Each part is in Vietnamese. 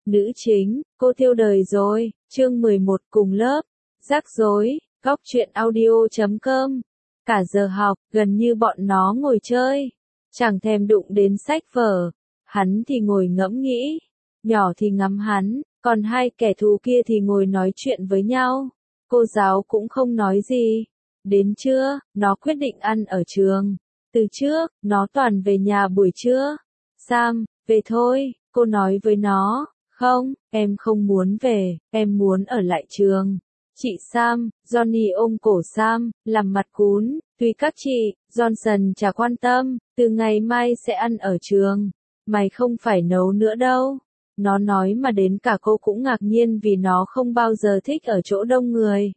Nữ chính, cô tiêu đời rồi, chương 11 cùng lớp, rắc rối, góc truyện audio.com. Cả giờ học, gần như bọn nó ngồi chơi, chẳng thèm đụng đến sách vở. Hắn thì ngồi ngẫm nghĩ, nhỏ thì ngắm hắn, còn hai kẻ thù kia thì ngồi nói chuyện với nhau. Cô giáo cũng không nói gì. Đến trưa, nó quyết định ăn ở trường. Từ trước, nó toàn về nhà buổi trưa. Sam, về thôi, cô nói với nó. Không, em không muốn về, em muốn ở lại trường. Chị Sam, Johnny ôm cổ Sam, làm mặt cún, tuy các chị, Johnson chả quan tâm, từ ngày mai sẽ ăn ở trường. Mày không phải nấu nữa đâu. Nó nói mà đến cả cô cũng ngạc nhiên vì nó không bao giờ thích ở chỗ đông người.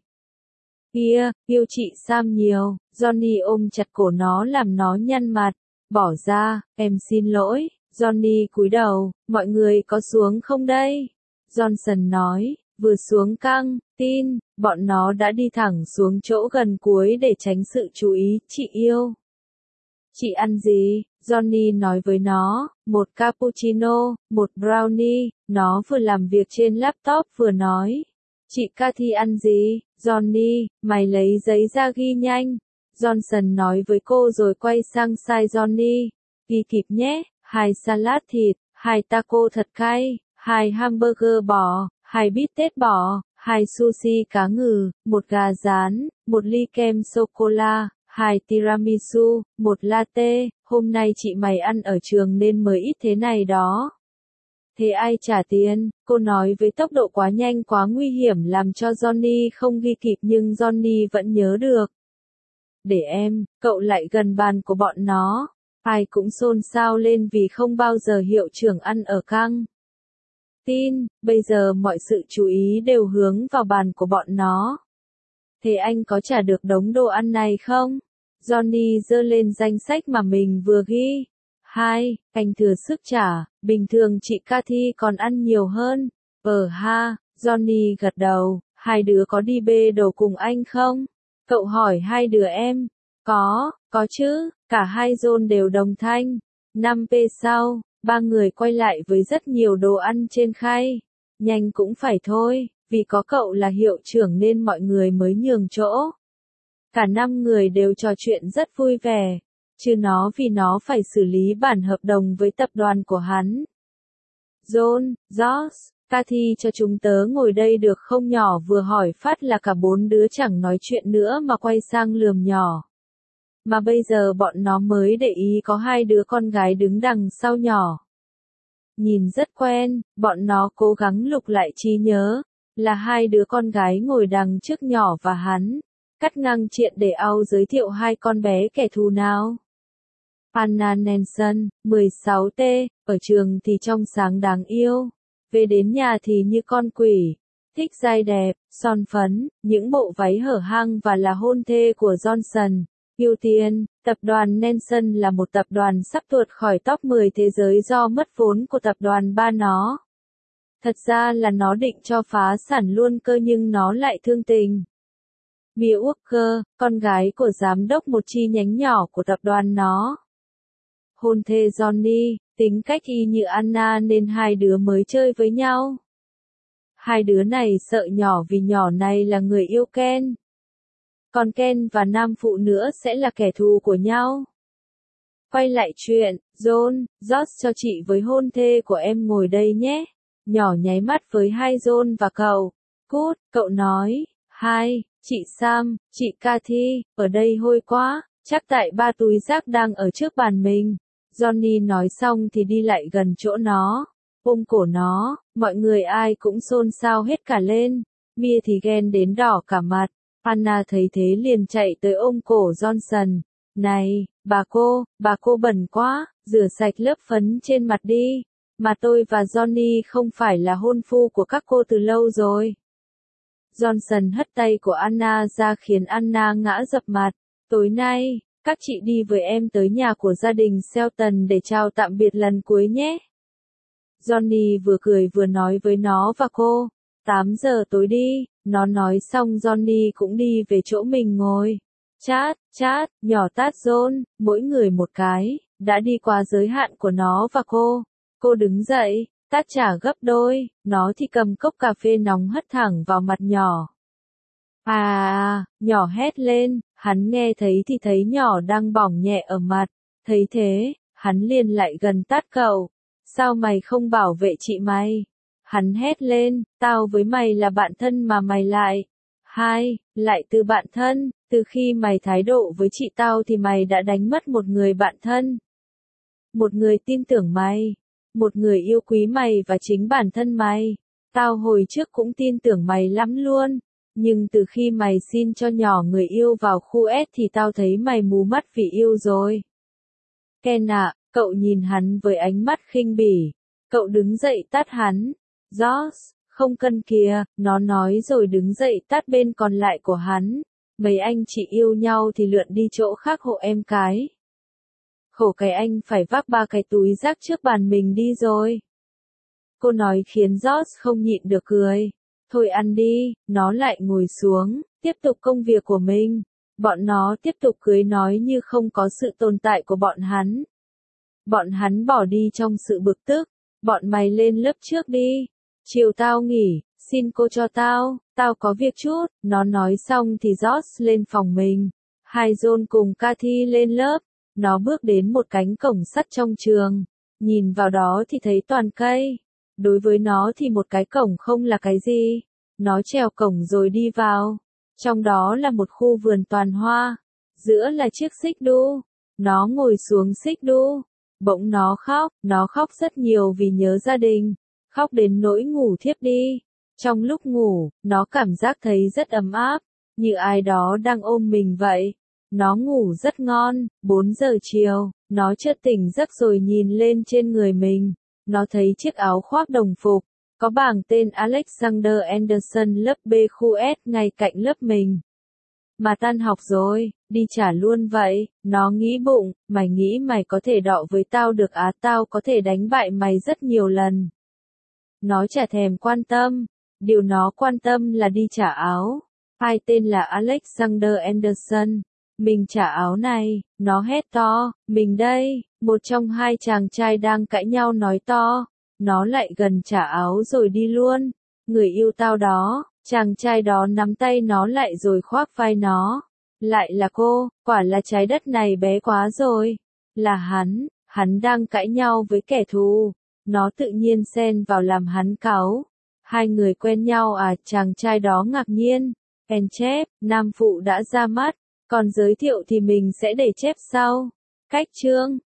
Kia, yêu chị Sam nhiều, Johnny ôm chặt cổ nó làm nó nhăn mặt. Bỏ ra, em xin lỗi. Johnny cúi đầu, mọi người có xuống không đây? Johnson nói, vừa xuống căng, tin, bọn nó đã đi thẳng xuống chỗ gần cuối để tránh sự chú ý, chị yêu. Chị ăn gì? Johnny nói với nó, một cappuccino, một brownie, nó vừa làm việc trên laptop vừa nói. Chị Cathy ăn gì? Johnny, mày lấy giấy ra ghi nhanh. Johnson nói với cô rồi quay sang sai Johnny. Ghi kịp nhé, 2 salad thịt, 2 taco thật cay, 2 hamburger bò, 2 bít tết bò, 2 sushi cá ngừ, 1 gà rán, 1 ly kem sô-cô-la, 2 tiramisu, 1 latte. Hôm nay chị mày ăn ở trường nên mới ít thế này đó. Thế ai trả tiền? Cô nói với tốc độ quá nhanh quá nguy hiểm làm cho Johnny không ghi kịp nhưng Johnny vẫn nhớ được. Để em, cậu lại gần bàn của bọn nó. Ai cũng xôn xao lên vì không bao giờ hiệu trưởng ăn ở căng. Tin, bây giờ mọi sự chú ý đều hướng vào bàn của bọn nó. Thế anh có trả được đống đồ ăn này không? Johnny giơ lên danh sách mà mình vừa ghi. 2, anh thừa sức trả, bình thường chị Cathy còn ăn nhiều hơn. Ha, Johnny gật đầu, hai đứa có đi bê đồ cùng anh không? Cậu hỏi hai đứa em. Có chứ, cả hai John đều đồng thanh. 5p sau, ba người quay lại với rất nhiều đồ ăn trên khay. Nhanh cũng phải thôi, vì có cậu là hiệu trưởng nên mọi người mới nhường chỗ. Cả 5 người đều trò chuyện rất vui vẻ, chứ nó vì nó phải xử lý bản hợp đồng với tập đoàn của hắn. John, Josh, Cathy cho chúng tớ ngồi đây được không? Nhỏ vừa hỏi phát là cả 4 đứa chẳng nói chuyện nữa mà quay sang lườm nhỏ. Mà bây giờ bọn nó mới để ý có 2 đứa con gái đứng đằng sau nhỏ. Nhìn rất quen, bọn nó cố gắng lục lại trí nhớ, là 2 đứa con gái ngồi đằng trước nhỏ và hắn. Cắt ngang chuyện để Ao giới thiệu 2 con bé kẻ thù nào. Anna Nelson, 16T, ở trường thì trong sáng đáng yêu, về đến nhà thì như con quỷ, thích dai đẹp, son phấn, những bộ váy hở hang và là hôn thê của Johnson. Ưu tiên, tập đoàn Nelson là một tập đoàn sắp tuột khỏi top 10 thế giới do mất vốn của tập đoàn ba nó. Thật ra là nó định cho phá sản luôn cơ nhưng nó lại thương tình. Mia Walker, con gái của giám đốc một chi nhánh nhỏ của tập đoàn nó. Hôn thê Johnny, tính cách y như Anna nên hai đứa mới chơi với nhau. Hai đứa này sợ nhỏ vì nhỏ này là người yêu Ken. Còn Ken và nam phụ nữa sẽ là kẻ thù của nhau. Quay lại chuyện, John, Josh cho chị với hôn thê của em ngồi đây nhé. Nhỏ nháy mắt với hai John và cậu. Cút, cậu nói. 2, chị Sam, chị Cathy, ở đây hôi quá, chắc tại 3 túi rác đang ở trước bàn mình. Johnny nói xong thì đi lại gần chỗ nó, ôm cổ nó, mọi người ai cũng xôn xao hết cả lên. Mia thì ghen đến đỏ cả mặt. Anna thấy thế liền chạy tới ôm cổ Johnson. Này, bà cô bẩn quá, rửa sạch lớp phấn trên mặt đi. Mà tôi và Johnny không phải là hôn phu của các cô từ lâu rồi. Johnson hất tay của Anna ra khiến Anna ngã dập mặt. Tối nay, các chị đi với em tới nhà của gia đình Shelton để chào tạm biệt lần cuối nhé. Johnny vừa cười vừa nói với nó và cô. 8 giờ tối đi, nó nói xong Johnny cũng đi về chỗ mình ngồi. Chát, nhỏ tát John, mỗi người một cái, đã đi qua giới hạn của nó và cô. Cô đứng dậy, tát trả gấp đôi, nó thì cầm cốc cà phê nóng hất thẳng vào mặt nhỏ. Nhỏ hét lên, hắn nghe thấy thì thấy nhỏ đang bỏng nhẹ ở mặt, thấy thế, hắn liền lại gần tát cậu. Sao mày không bảo vệ chị mày? Hắn hét lên, tao với mày là bạn thân mà mày lại từ bạn thân, từ khi mày thái độ với chị tao thì mày đã đánh mất một người bạn thân. Một người tin tưởng mày, một người yêu quý mày và chính bản thân mày. Tao hồi trước cũng tin tưởng mày lắm luôn, nhưng từ khi mày xin cho nhỏ người yêu vào khu S thì tao thấy mày mù mắt vì yêu rồi. Ken ạ, cậu nhìn hắn với ánh mắt khinh bỉ. Cậu đứng dậy tát hắn. Josh, không cần kìa, nó nói rồi đứng dậy tát bên còn lại của hắn. Mấy anh chị yêu nhau thì lượn đi chỗ khác hộ em cái. Khổ cái anh phải vác 3 cái túi rác trước bàn mình đi rồi. Cô nói khiến Josh không nhịn được cười. Thôi ăn đi, nó lại ngồi xuống, tiếp tục công việc của mình. Bọn nó tiếp tục cười nói như không có sự tồn tại của bọn hắn. Bọn hắn bỏ đi trong sự bực tức. Bọn mày lên lớp trước đi. Chiều tao nghỉ, xin cô cho tao có việc chút. Nó nói xong thì Josh lên phòng mình. Hai John cùng Cathy lên lớp. Nó bước đến một cánh cổng sắt trong trường. Nhìn vào đó thì thấy toàn cây. Đối với nó thì một cái cổng không là cái gì. Nó trèo cổng rồi đi vào. Trong đó là một khu vườn toàn hoa. Giữa là chiếc xích đu. Nó ngồi xuống xích đu. Bỗng nó khóc rất nhiều vì nhớ gia đình. Khóc đến nỗi ngủ thiếp đi. Trong lúc ngủ, nó cảm giác thấy rất ấm áp. Như ai đó đang ôm mình vậy. Nó ngủ rất ngon. 4 giờ chiều, nó chợt tỉnh giấc rồi nhìn lên trên người mình. Nó thấy chiếc áo khoác đồng phục. Có bảng tên Alexander Anderson lớp B khu S ngay cạnh lớp mình. Mà tan học rồi, đi trả luôn vậy. Nó nghĩ bụng, mày nghĩ mày có thể đọ với tao được á, tao có thể đánh bại mày rất nhiều lần. Nó chả thèm quan tâm. Điều nó quan tâm là đi trả áo. Ai tên là Alexander Anderson? Mình trả áo này, nó hét to, mình đây. Một trong hai chàng trai đang cãi nhau nói to. Nó lại gần trả áo rồi đi luôn. Người yêu tao đó. Chàng trai đó nắm tay nó lại rồi khoác vai nó. Lại là cô, quả là trái đất này bé quá rồi. Là hắn đang cãi nhau với kẻ thù. Nó tự nhiên xen vào làm hắn cáu. Hai người quen nhau à? Chàng trai đó ngạc nhiên. En chép, nam phụ đã ra mắt. Còn giới thiệu thì mình sẽ để chép sau. Cách chương